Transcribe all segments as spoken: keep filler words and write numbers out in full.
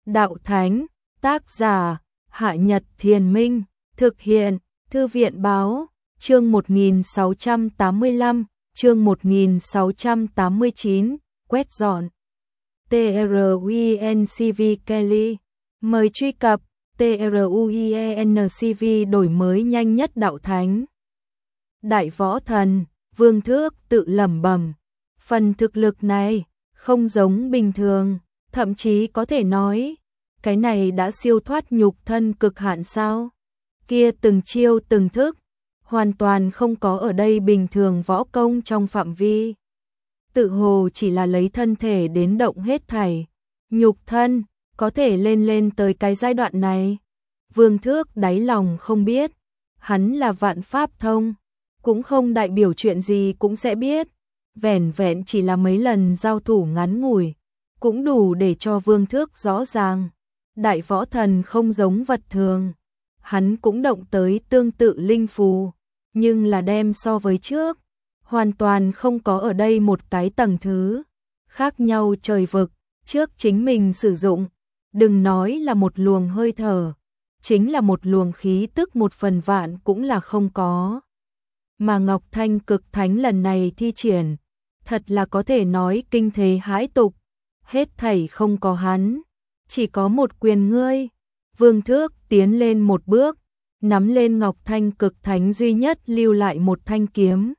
Đạo Thánh, tác giả, Hạ Nhật Thiền Minh, thực hiện, Thư viện Báo, chương một nghìn sáu trăm tám mươi lăm, chương một nghìn sáu trăm tám mươi chín, quét dọn. TRUENCV Kelly, mời truy cập TRUENCV đổi mới nhanh nhất Đạo Thánh. Đại Võ Thần, Vương Thước tự lẩm bẩm, phần thực lực này không giống bình thường, thậm chí có thể nói, cái này đã siêu thoát nhục thân cực hạn sao? Kia từng chiêu từng thức, hoàn toàn không có ở đây bình thường võ công trong phạm vi. Tự hồ chỉ là lấy thân thể đến động hết thảy, nhục thân có thể lên lên tới cái giai đoạn này. Vương Thước đáy lòng không biết, hắn là vạn pháp thông, cũng không đại biểu chuyện gì cũng sẽ biết, vẻn vẹn chỉ là mấy lần giao thủ ngắn ngủi, cũng đủ để cho Vương Thước rõ ràng, Đại Võ Thần không giống vật thường. Hắn cũng động tới tương tự linh phù, nhưng là đem so với trước, hoàn toàn không có ở đây một cái tầng thứ, khác nhau trời vực, trước chính mình sử dụng, đừng nói là một luồng hơi thở, chính là một luồng khí tức một phần vạn cũng là không có. Mà Ngọc Thanh Cực Thánh lần này thi triển, thật là có thể nói kinh thế hãi tục, hết thảy không có hắn, chỉ có một quyền ngươi. Vương Thước tiến lên một bước, nắm lên Ngọc Thanh Cực Thánh duy nhất lưu lại một thanh kiếm.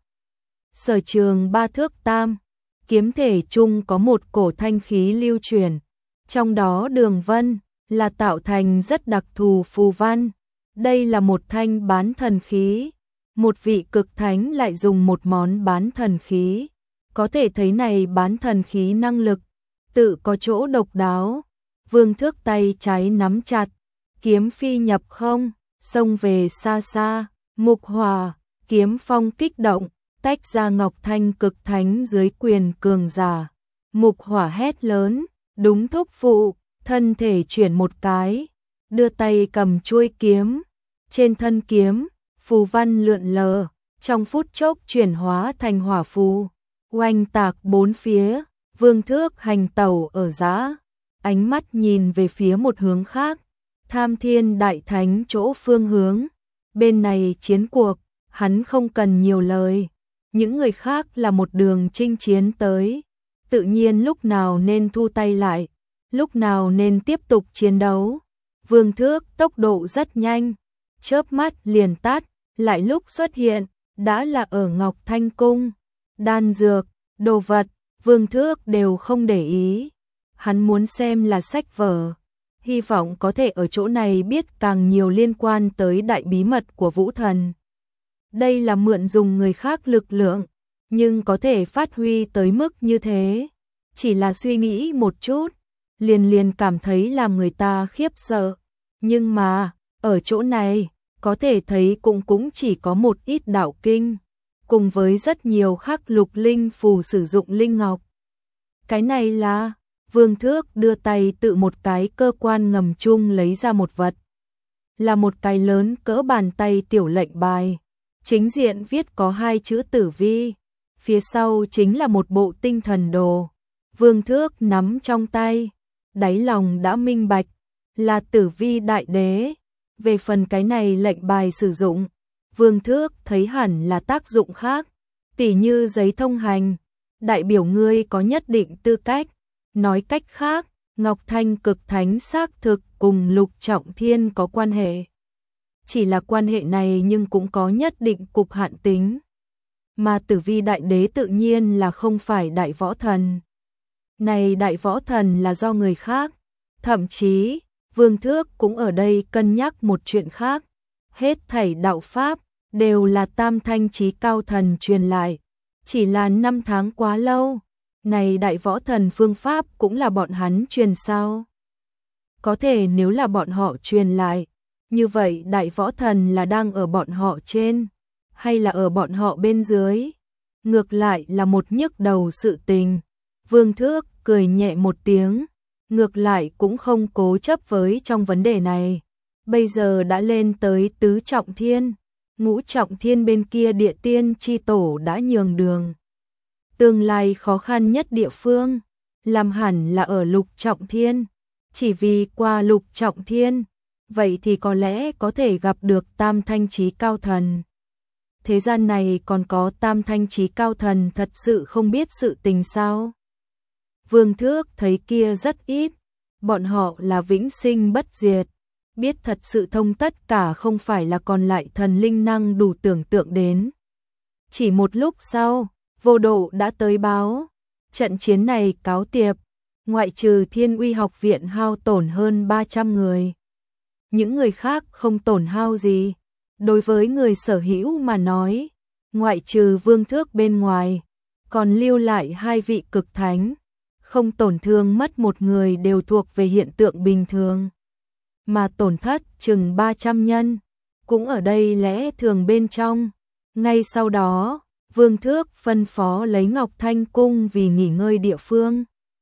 Sở trường ba thước tam, kiếm thể chung có một cổ thanh khí lưu truyền, trong đó đường vân là tạo thành rất đặc thù phù văn. Đây là một thanh bán thần khí, một vị cực thánh lại dùng một món bán thần khí, có thể thấy này bán thần khí năng lực tự có chỗ độc đáo. Vương Thước tay trái nắm chặt, kiếm phi nhập không, xông về xa xa, mục hỏa, kiếm phong kích động, tách ra Ngọc Thanh Cực Thánh dưới quyền cường giả. Mục hỏa hét lớn, đúng thúc phụ, thân thể chuyển một cái, đưa tay cầm chuôi kiếm, trên thân kiếm, phù văn lượn lờ, trong phút chốc chuyển hóa thành hỏa phù, oanh tạc bốn phía. Vương Thước hành tẩu ở giã, ánh mắt nhìn về phía một hướng khác, Tham Thiên Đại Thánh chỗ phương hướng. Bên này chiến cuộc, hắn không cần nhiều lời, những người khác là một đường chinh chiến tới, tự nhiên lúc nào nên thu tay lại, lúc nào nên tiếp tục chiến đấu. Vương Thước tốc độ rất nhanh, chớp mắt liền tắt, lại lúc xuất hiện, đã là ở Ngọc Thanh Cung. Đan dược, đồ vật, Vương Thước đều không để ý, hắn muốn xem là sách vở, hy vọng có thể ở chỗ này biết càng nhiều liên quan tới đại bí mật của Vũ Thần. Đây là mượn dùng người khác lực lượng, nhưng có thể phát huy tới mức như thế, chỉ là suy nghĩ một chút, liền liền cảm thấy làm người ta khiếp sợ. Nhưng mà, ở chỗ này, có thể thấy cũng cũng chỉ có một ít đạo kinh, cùng với rất nhiều khắc lục linh phù sử dụng linh ngọc. Cái này là, Vương Thước đưa tay tự một cái cơ quan ngầm chung lấy ra một vật. Là một cái lớn cỡ bàn tay tiểu lệnh bài, chính diện viết có hai chữ Tử Vi, phía sau chính là một bộ tinh thần đồ. Vương Thước nắm trong tay, đáy lòng đã minh bạch, là Tử Vi Đại Đế. Về phần cái này lệnh bài sử dụng, Vương Thước thấy hẳn là tác dụng khác, tỉ như giấy thông hành, đại biểu ngươi có nhất định tư cách. Nói cách khác, Ngọc Thanh Cực Thánh xác thực cùng Lục Trọng Thiên có quan hệ. Chỉ là quan hệ này nhưng cũng có nhất định cục hạn tính. Mà Tử Vi Đại Đế tự nhiên là không phải Đại Võ Thần. Này Đại Võ Thần là do người khác, thậm chí Vương Thước cũng ở đây cân nhắc một chuyện khác. Hết thảy đạo pháp đều là Tam Thanh Chí Cao Thần truyền lại, chỉ là năm tháng quá lâu, này Đại Võ Thần phương pháp cũng là bọn hắn truyền sao? Có thể nếu là bọn họ truyền lại, như vậy Đại Võ Thần là đang ở bọn họ trên, hay là ở bọn họ bên dưới? Ngược lại là một nhức đầu sự tình. Vương Thước cười nhẹ một tiếng, ngược lại cũng không cố chấp với trong vấn đề này. Bây giờ đã lên tới tứ trọng thiên, ngũ trọng thiên bên kia địa tiên chi tổ đã nhường đường. Tương lai khó khăn nhất địa phương, làm hẳn là ở lục trọng thiên. chỉ vì qua lục trọng thiên, vậy thì có lẽ có thể gặp được tam thanh chí cao thần. Thế gian này còn có tam thanh chí cao thần thật sự không biết sự tình sao? Vương Thước thấy kia rất ít, bọn họ là vĩnh sinh bất diệt, biết thật sự thông tất cả không phải là còn lại thần linh năng đủ tưởng tượng đến. Chỉ một lúc sau, Vô Độ đã tới báo, trận chiến này cáo tiệp, ngoại trừ Thiên Uy học viện hao tổn hơn ba trăm người. Những người khác không tổn hao gì. Đối với người sở hữu mà nói, ngoại trừ Vương Thước bên ngoài, còn lưu lại hai vị cực thánh, không tổn thương mất một người đều thuộc về hiện tượng bình thường. Mà tổn thất chừng ba trăm nhân, cũng ở đây lẽ thường bên trong. Ngay sau đó, Vương Thước phân phó lấy Ngọc Thanh Cung vì nghỉ ngơi địa phương,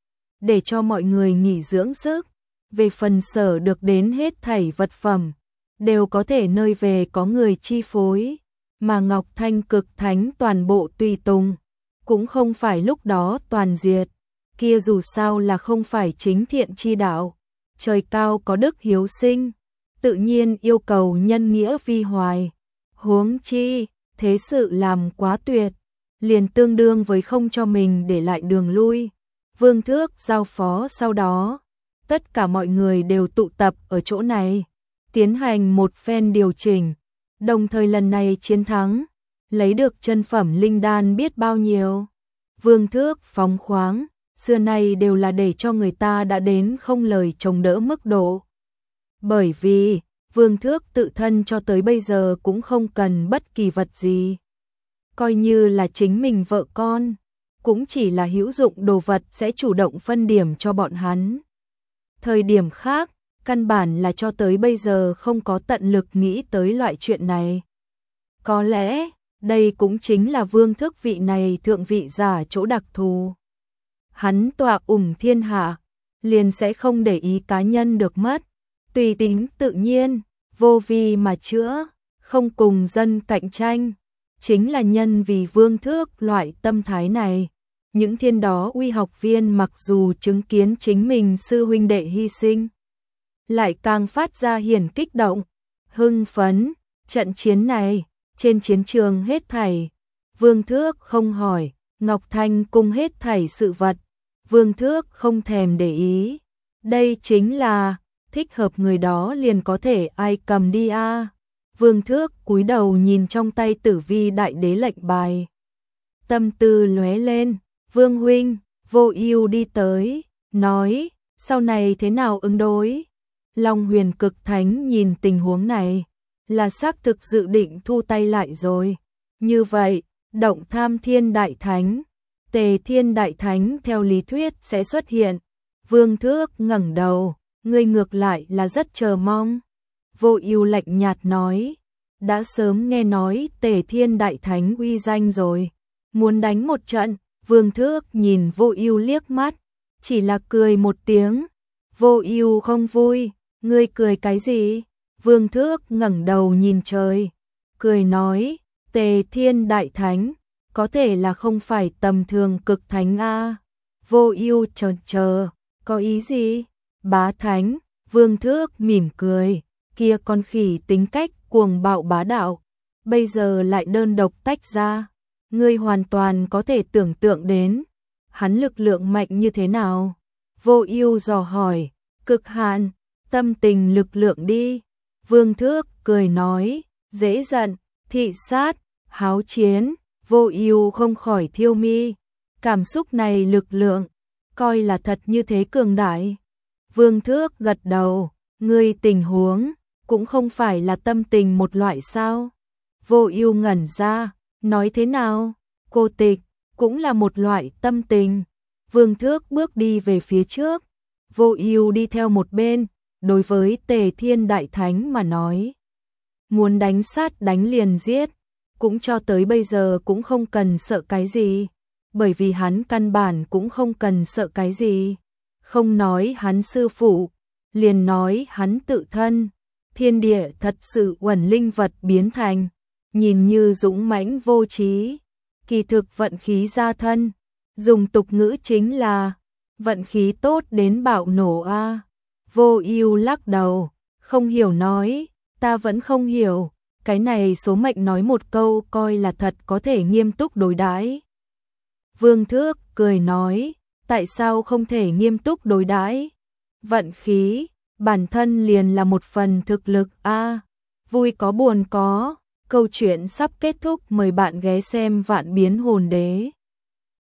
để cho mọi người nghỉ dưỡng sức. Về phần sở được đến hết thảy vật phẩm, đều có thể nơi về có người chi phối, mà Ngọc Thanh cực thánh toàn bộ tùy tùng, cũng không phải lúc đó toàn diệt, kia dù sao là không phải chính thiện chi đạo, trời cao có đức hiếu sinh, tự nhiên yêu cầu nhân nghĩa vi hoài, huống chi, thế sự làm quá tuyệt, liền tương đương với không cho mình để lại đường lui. Vương Thước giao phó sau đó, tất cả mọi người đều tụ tập ở chỗ này, tiến hành một phen điều chỉnh, đồng thời lần này chiến thắng, lấy được chân phẩm linh đan biết bao nhiêu. Vương Thước phóng khoáng, xưa nay đều là để cho người ta đã đến không lời chống đỡ mức độ. Bởi vì, Vương Thước tự thân cho tới bây giờ cũng không cần bất kỳ vật gì. Coi như là chính mình vợ con, cũng chỉ là hữu dụng đồ vật sẽ chủ động phân điểm cho bọn hắn. Thời điểm khác, căn bản là cho tới bây giờ không có tận lực nghĩ tới loại chuyện này. Có lẽ, đây cũng chính là Vương Thước vị này thượng vị giả chỗ đặc thù. Hắn tọa ủng thiên hạ, liền sẽ không để ý cá nhân được mất, tùy tính tự nhiên, vô vi mà chữa, không cùng dân cạnh tranh. Chính là nhân vì Vương Thước loại tâm thái này. Những thiên đó uy học viên mặc dù chứng kiến chính mình sư huynh đệ hy sinh, lại càng phát ra hiển kích động, hưng phấn. Trận chiến này, trên chiến trường hết thảy, Vương Thước không hỏi, Ngọc Thanh Cung hết thảy sự vật, Vương Thước không thèm để ý. Đây chính là, thích hợp người đó liền có thể ai cầm đi a. À. Vương Thước cúi đầu nhìn trong tay Tử Vi Đại Đế lệnh bài. Tâm tư lóe lên, Vương huynh, Vô Ưu đi tới, nói, sau này thế nào ứng đối? Long Huyền Cực Thánh nhìn tình huống này, là xác thực dự định thu tay lại rồi. Như vậy, Động Tham Thiên Đại Thánh, Tề Thiên Đại Thánh theo lý thuyết sẽ xuất hiện. Vương Thước ngẩng đầu, ngươi ngược lại là rất chờ mong. Vô Ưu lạnh nhạt nói, đã sớm nghe nói Tề Thiên Đại Thánh uy danh rồi, muốn đánh một trận. Vương Thước nhìn Vô Ưu liếc mắt, chỉ là cười một tiếng. Vô Ưu không vui, ngươi cười cái gì? Vương Thước ngẩng đầu nhìn trời, cười nói, Tề Thiên Đại Thánh, có thể là không phải tầm thường cực thánh a. Vô Ưu chần chờ, có ý gì? Bá thánh. Vương Thước mỉm cười, kia con khỉ tính cách cuồng bạo bá đạo, bây giờ lại đơn độc tách ra, ngươi hoàn toàn có thể tưởng tượng đến, hắn lực lượng mạnh như thế nào? Vô Ưu dò hỏi, cực hạn, tâm tình lực lượng đi. Vương Thước cười nói, dễ giận, thị sát, háo chiến. Vô Ưu không khỏi thiêu mi, cảm xúc này lực lượng, coi là thật như thế cường đại. Vương Thước gật đầu, ngươi tình huống, cũng không phải là tâm tình một loại sao? Vô Ưu ngẩn ra, nói thế nào? Cô tịch, cũng là một loại tâm tình. Vương Thước bước đi về phía trước, Vô Ưu đi theo một bên, đối với Tề Thiên Đại Thánh mà nói. Muốn đánh sát đánh liền giết, cũng cho tới bây giờ cũng không cần sợ cái gì, bởi vì hắn căn bản cũng không cần sợ cái gì. Không nói hắn sư phụ, liền nói hắn tự thân, thiên địa thật sự uẩn linh vật biến thành, nhìn như dũng mãnh vô trí, kỳ thực vận khí gia thân, dùng tục ngữ chính là vận khí tốt đến bạo nổ a. Vô Ưu lắc đầu, không hiểu nói, ta vẫn không hiểu, cái này số mệnh nói một câu coi là thật có thể nghiêm túc đối đãi. Vương Thước cười nói, tại sao không thể nghiêm túc đối đãi? Vận khí, bản thân liền là một phần thực lực a, vui có buồn có. Câu chuyện sắp kết thúc, mời bạn ghé xem Vạn Biến Hồn Đế.